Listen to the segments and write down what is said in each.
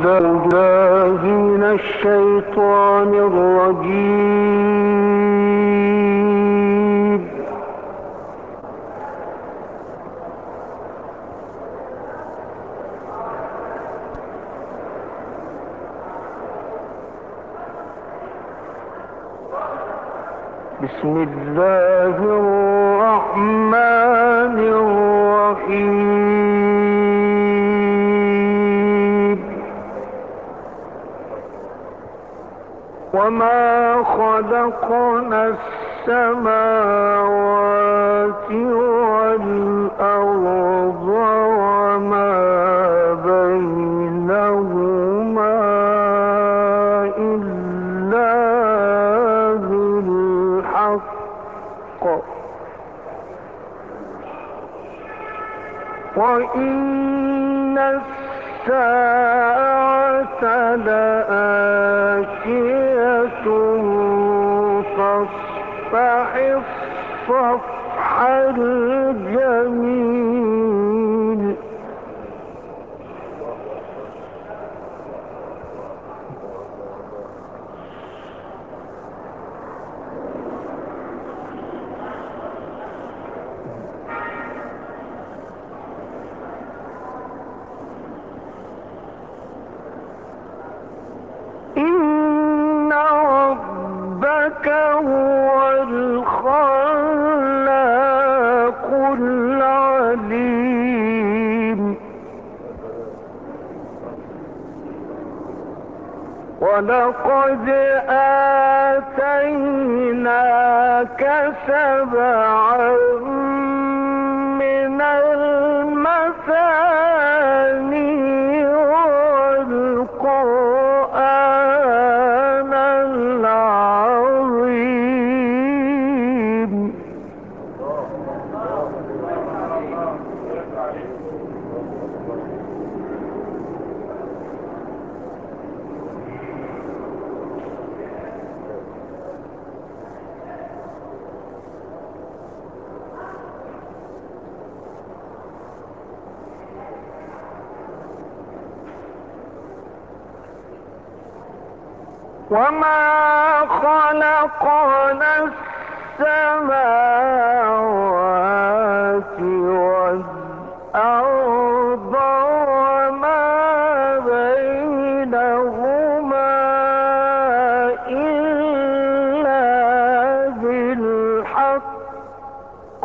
بالله من الشيطان الرجيم. بسم الله الرحمن الرحيم. وما خلقنا السماوات والأرض وما بينهما إلا بالحق وإن الساعة لآتية فاصفح الصفح الجميل. إن ربك هو الخلاق العليم. ولقد آتيناك سبعا من المثاني والقرآن العظيم. وما خلقنا السماوات والأرض وما بينهما إلا بالحق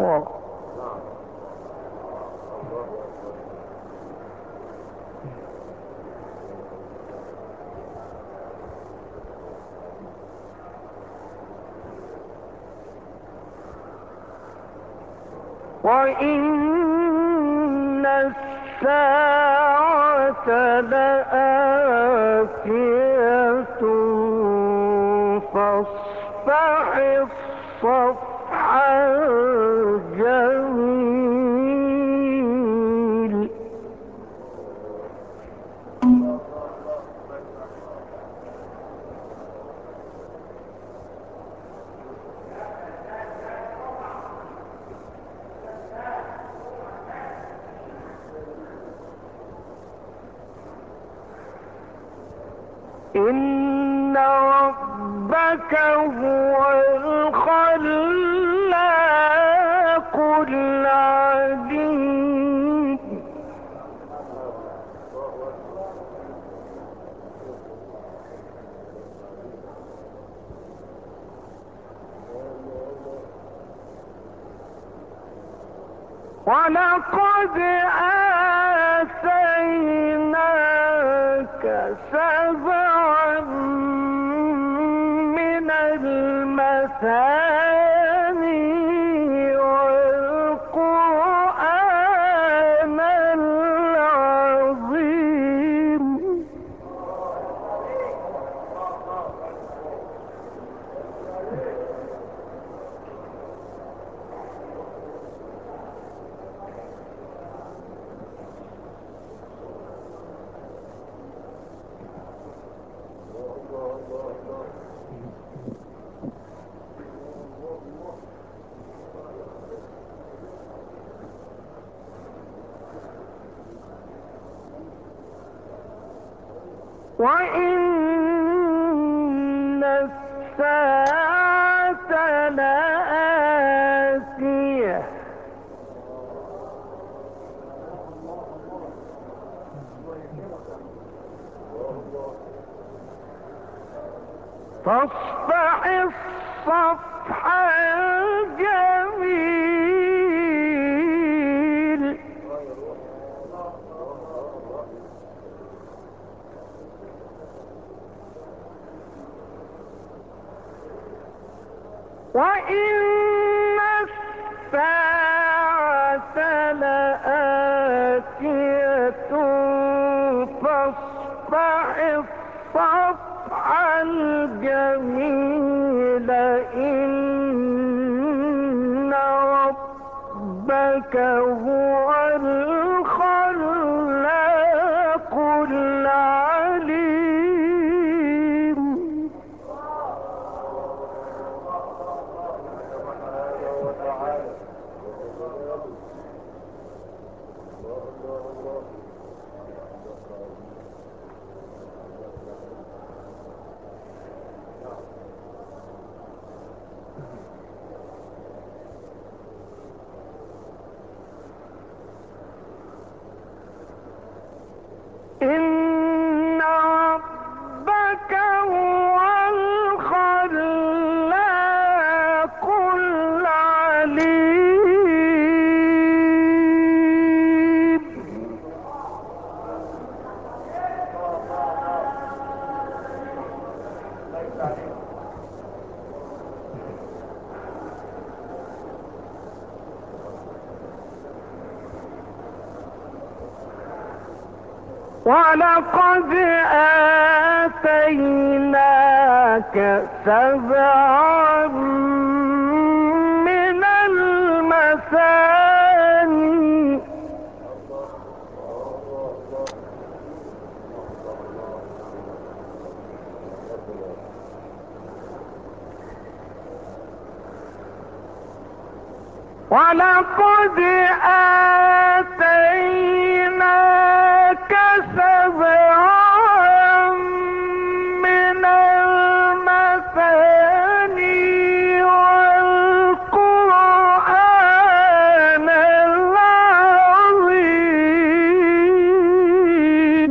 وإن الساعة لآتية فاصفح الصفح الجميل. إن ربك هو الخلاق العليم. ولقد آتيناك سبعا من المثاني والقرآن العظيم. وإن الساعة لآتية فاصفح الصفح الجميل وإن الساعة لآتية فاصفح الصفح الجميل إن ربك هو الخلاق العليم إن ربك هو الخلاق العليم ولقد آتيناك سبعا من المثاني ولقد آتيناك سبعا من المثاني والقرآن العظيم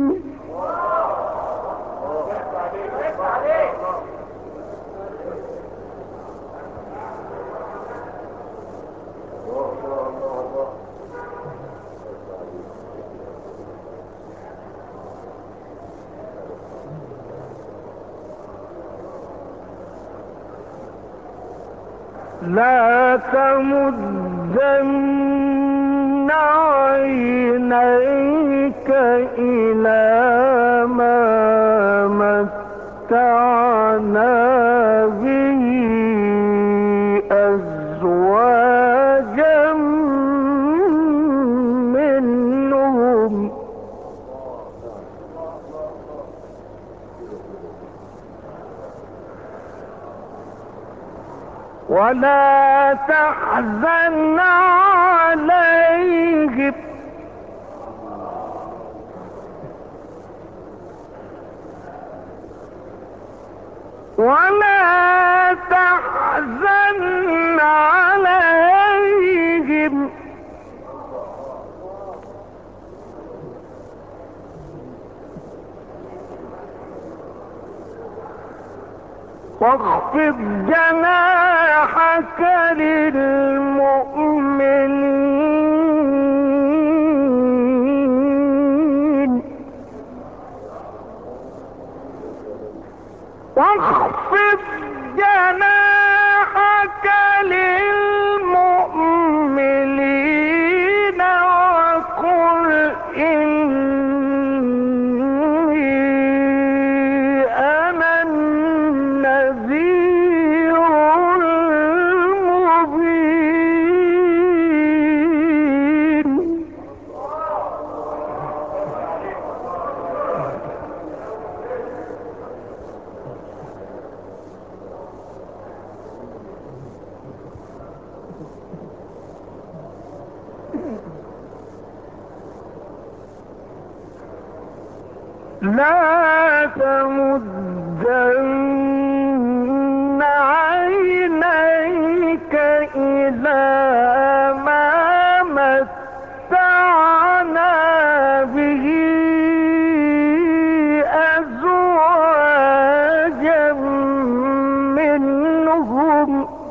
لا تمدن عينيك إلى ما متعنا به أزواجا منهم ولا تحزن عليهم ولا تحزن عليهم واخفض جناحك للمؤمنين واخفض جناحك للمؤمنين وقل أنا النذير المبين تمدن عينيك إلى ما متعنا به أزواجا منهم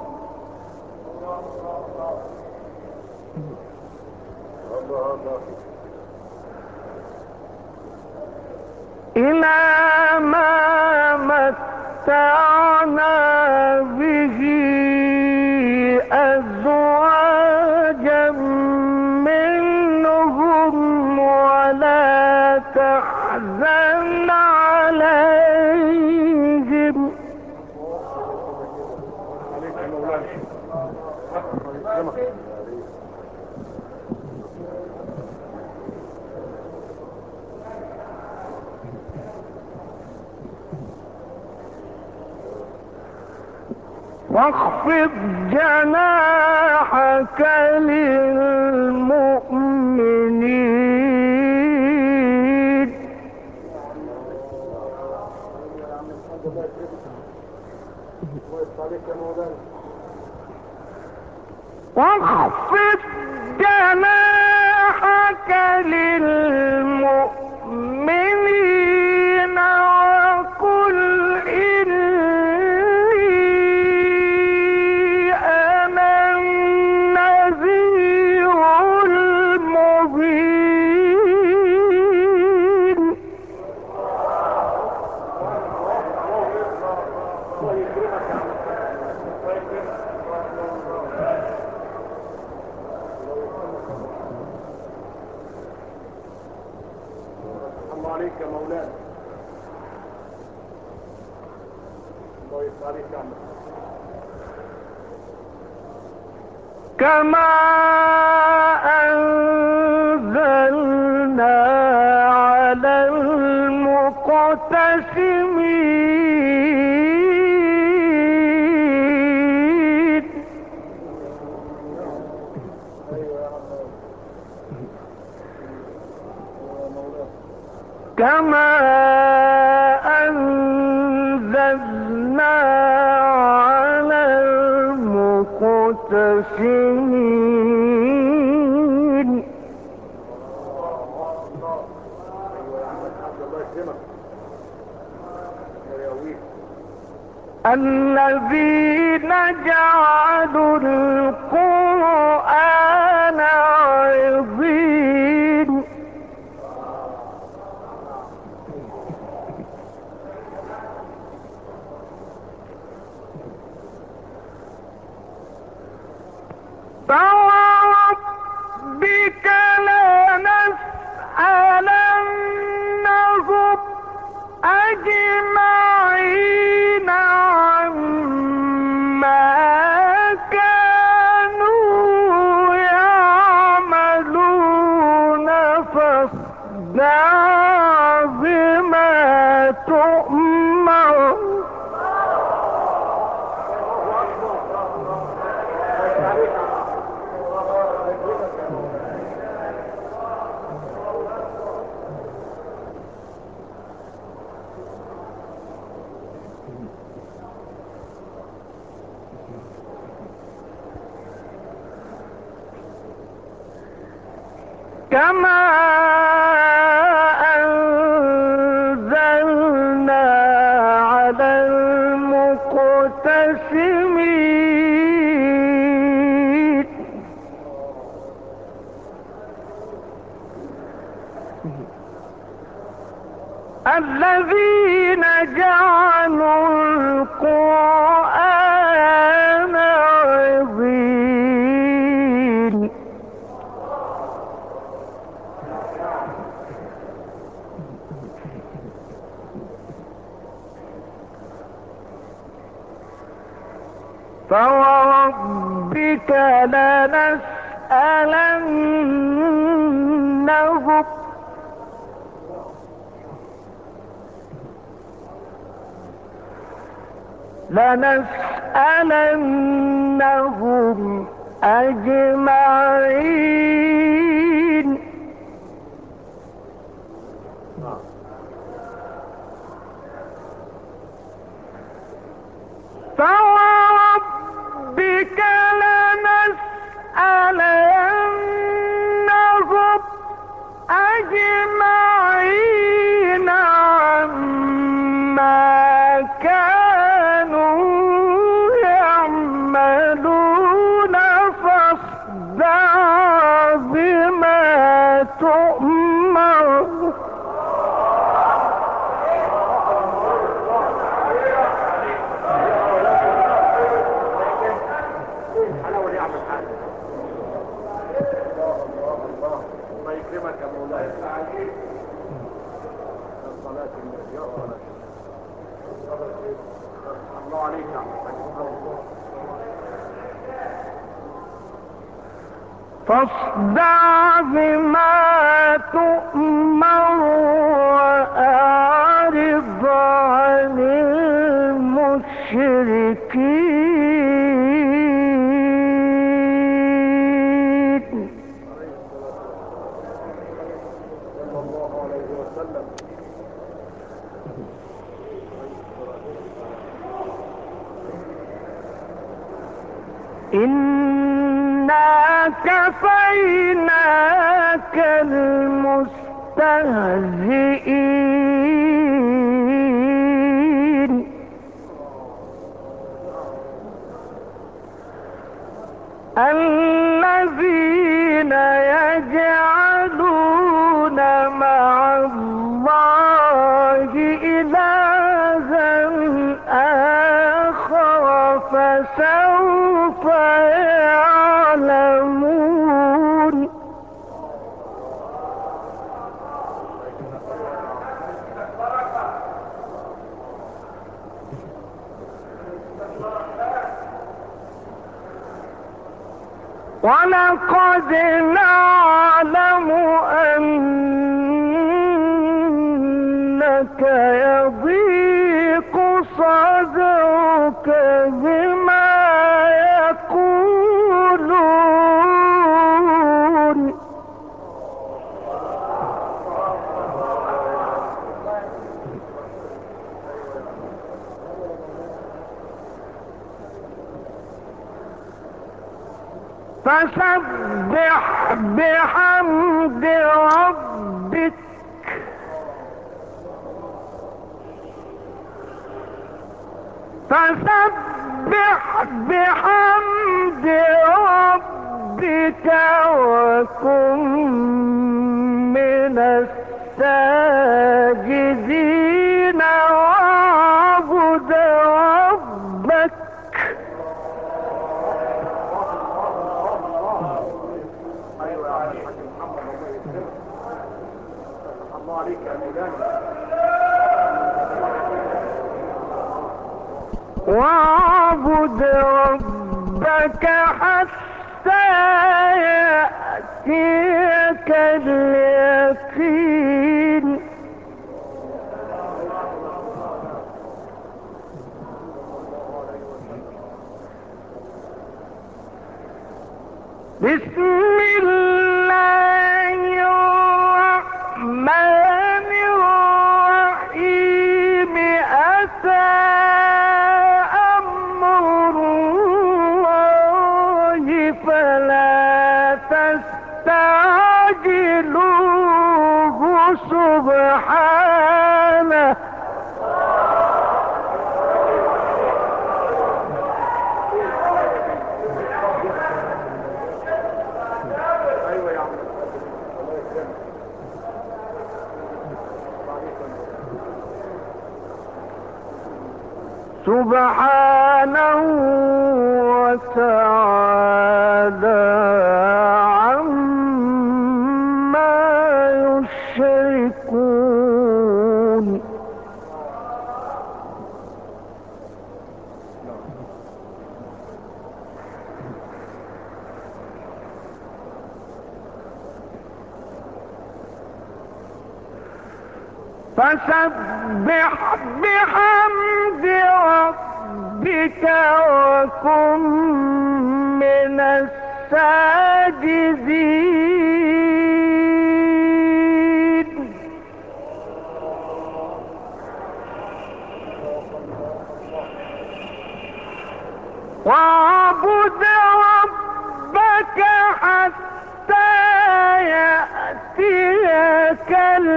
إلى ما متعنا به أزواجا منهم ولا تحزن عليهم واخفض جناحك للمؤمنين واخفض جناحك للمؤمنين وقل إني أنا النذير المبين الله عليك يا مولانا. الله يفتح عليك يا عم. كما أنزلنا على المقتسمين كما أنزلنا على المقتسمين الذين جعلوا القرآن عظيم فوربك لنسألنهم أجمعين عما كانوا يعملون فاصدع بما تؤمر كما أنزلنا على المقتسمين الذين جعلوا القرآن عظيم فوربك لنسألنهم أجمعين الله عليك يا عم. فاصدع بما تؤمر وأعرض عن المشركين. صلى الله عليه وسلم. إنا كفيناك المستهزئين. الذين يجعلون مع الله إلها آخر فسوف يعلمون. ولقد نعلم أنك يضيق صدرك بما يقولون. فسبح بحمد ربك وكن من الساجدين واعبد ربك. ايوه يا عم الحاج محمد، الله يسلمك. الله عليك يا مولانا. واعبد ربك حتى يأتيك اليقين. بسم الله الرحمن الرحيم. أتى أمر الله فلا تستعجلوه سبحانه. ايوه يا عم الله يسلمك. سبحانه وتعالى عما يشركون. فسبح بحمد ربك وكن من الساجدين. واعبد ربك حتى يأتيك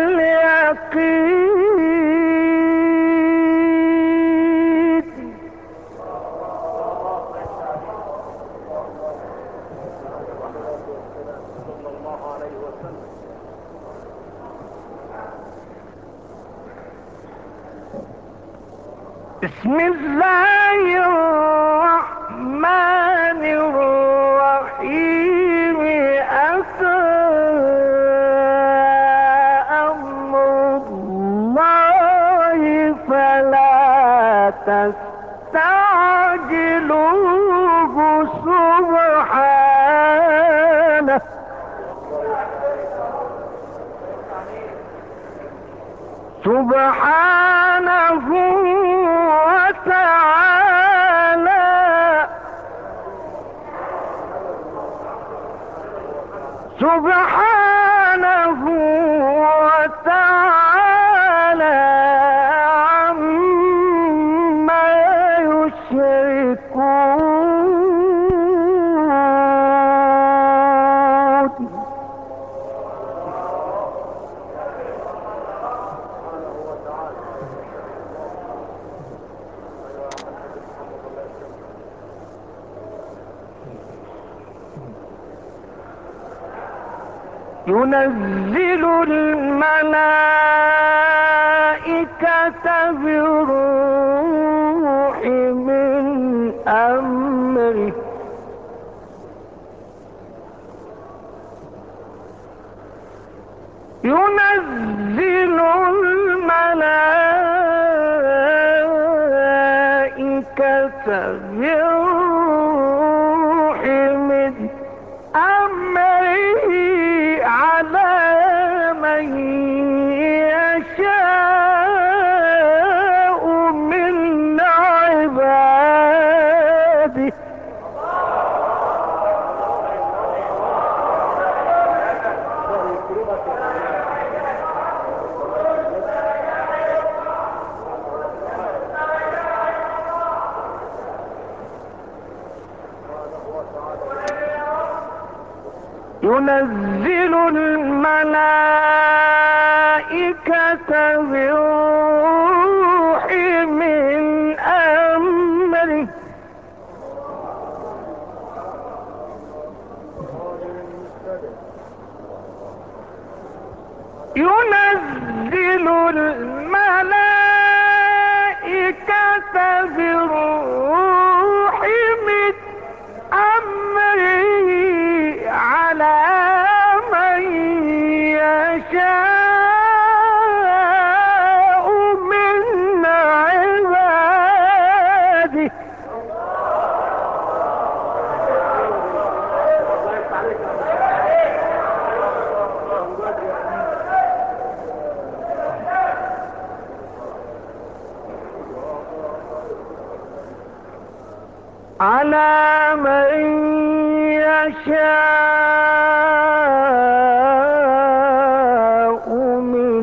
اليقين. صلى الله عليه وسلم. بسم الله الرحمن الرحيم. أتى أمر الله تستعجلوه سبحانه سبحانه وتعالى سبحانه وتعالى عما يشركون. ينزل الملائكة بالروح من أمره ينزل الملائكة بالروح من أمره على من يشاء من عباده ينزل الملائكة بالروح من أمره ينزل الملائكة بالروح من أمره على من يشاء من عباده على من يشاء من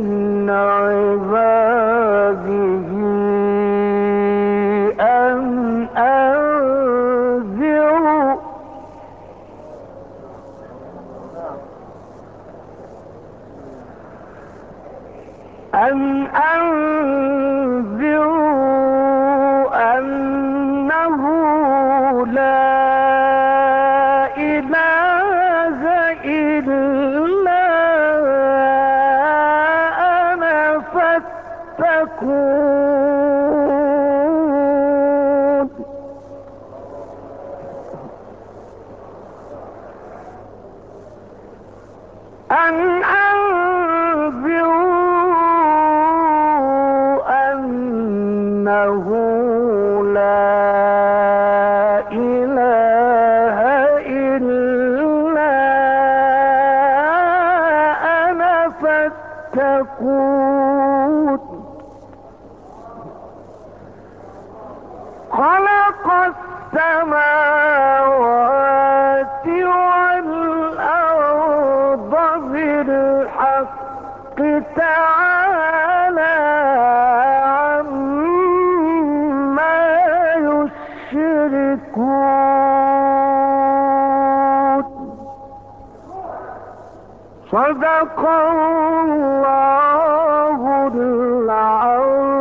عباده أن أنذروا أنه لا إله إلا أنا فاتقون. أن أنذروا أنه لا إله إلا أنا فاتقون. خلق السماوات والأرض بالحق تعالى عما يشركون. صدق الله العظيم.